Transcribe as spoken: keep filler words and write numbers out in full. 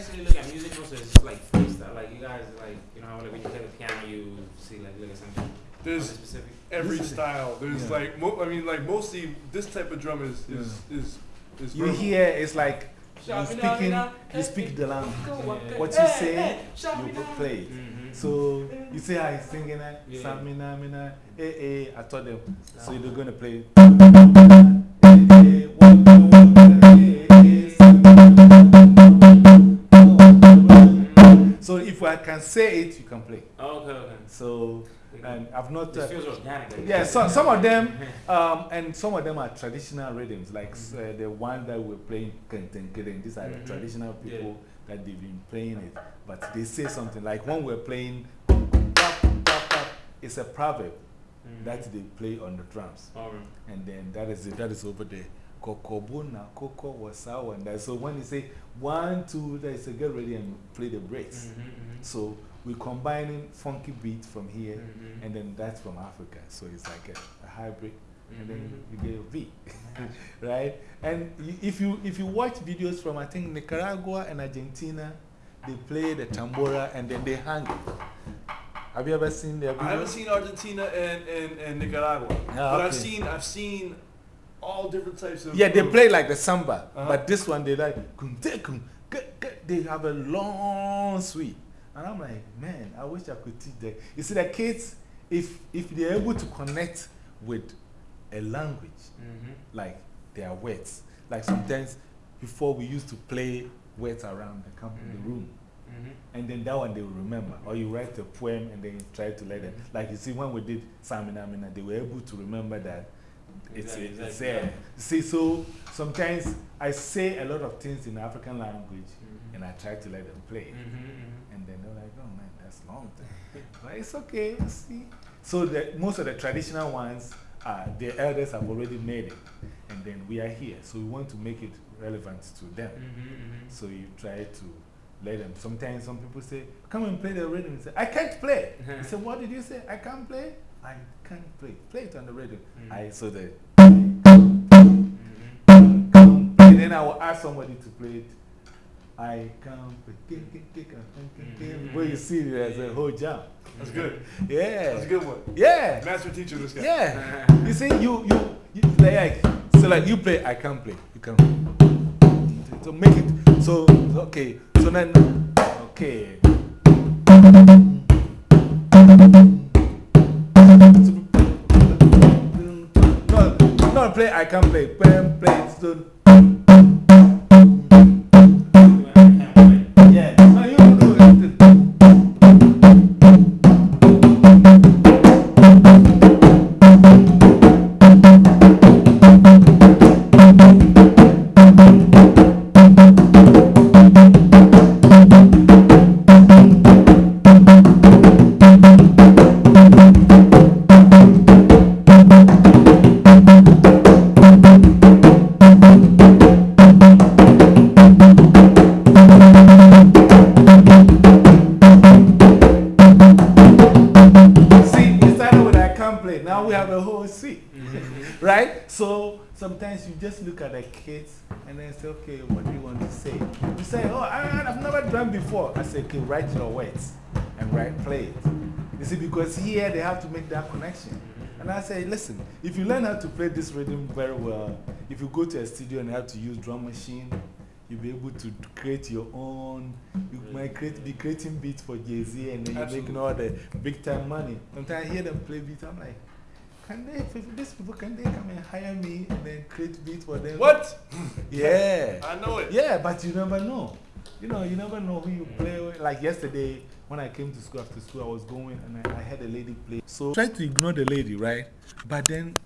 actually look at music also, it's like freestyle. Like you guys, like you know, like when you play the piano, you see like look at something. There's specific. every style. There's yeah. like, mo I mean, like mostly this type of drum is is yeah. is, is you hear it's like you speaking, you speak the language. Yeah. What you say, you play it. Mm-hmm. So you see how he's singing that, yeah. Samina, Mina, eh, eh. I told them. So you're gonna play. Eh, eh, one, two, one, eh, eh, Samina. So if I can say it, you can play. Oh, okay, okay. So. And I've not. Uh, it feels organic. Yeah, so, some of them, um, and some of them are traditional rhythms, like uh, the one that we're playing, Kentenkeren. These are mm -hmm. the traditional people yeah. that they've been playing it. But they say something like when we're playing, it's a proverb mm -hmm. that they play on the drums. Oh, right. And then that is it, that is over there. Kokobuna, Koko, Wasawa, and that. So when you say one, two, they say get ready and play the breaks. Mm -hmm, mm -hmm. So we're combining funky beats from here, mm -hmm. and then that's from Africa. So it's like a, a hybrid, mm -hmm. and then you get a beat, right? And if you, if you watch videos from, I think, Nicaragua and Argentina, they play the tambora and then they hang it. Have you ever seen their videos? I haven't seen Argentina and, and, and Nicaragua, yeah, but okay. I've seen, I've seen all different types of. Yeah, they play like the samba, uh -huh. but this one they like, they have a long sweep. And I'm like, man, I wish I could teach them. You see, the kids, if, if they're able to connect with a language, mm-hmm. like their words, like sometimes before we used to play words around the, camp, mm-hmm. the room. Mm-hmm. And then that one they will remember. Or you write a poem and then you try to let them. Like you see, when we did Samina Mina, they were able to remember that it's, exactly, it's exactly. there. See, so sometimes I say a lot of things in African language mm-hmm. and I try to let them play. Mm-hmm. And then they're like, oh man, that's long time. But it's okay, see. So the, most of the traditional ones, uh, the elders have already made it. And then we are here. So we want to make it relevant to them. Mm-hmm, mm-hmm. So you try to let them. Sometimes some people say, come and play the rhythm. You say, I can't play. You say, what did you say? I can't play? I can't play. Play it on the rhythm. Mm-hmm. I, so the. Mm-hmm. And then I will ask somebody to play it. I come, where you see it as a whole jump. That's good. Yeah. That's a good one. Yeah. Master teacher, this guy. Yeah. You see, you, you, you like, so like you play, I can't play. You can. So make it, so, okay. So then, okay. No, no, play, I can't play. Play, play, so. Right? So sometimes you just look at the kids and then say, okay, what do you want to say? You say, oh, I, I've never done before. I say, okay, write your words and write, play it. You see, because here they have to make that connection. And I say, listen, if you learn how to play this rhythm very well, if you go to a studio and have to use drum machine, you'll be able to create your own. You might create, be creating beats for Jay-Z and then you're making all the big time money. Sometimes I hear them play beats, I'm like, can they, these people, can they come and hire me and then create beats for them? What? Yeah. I know it. Yeah, but you never know. You know, you never know who you play with. Like yesterday, when I came to school after school, I was going and I, I had a lady play. So I tried to ignore the lady, right? But then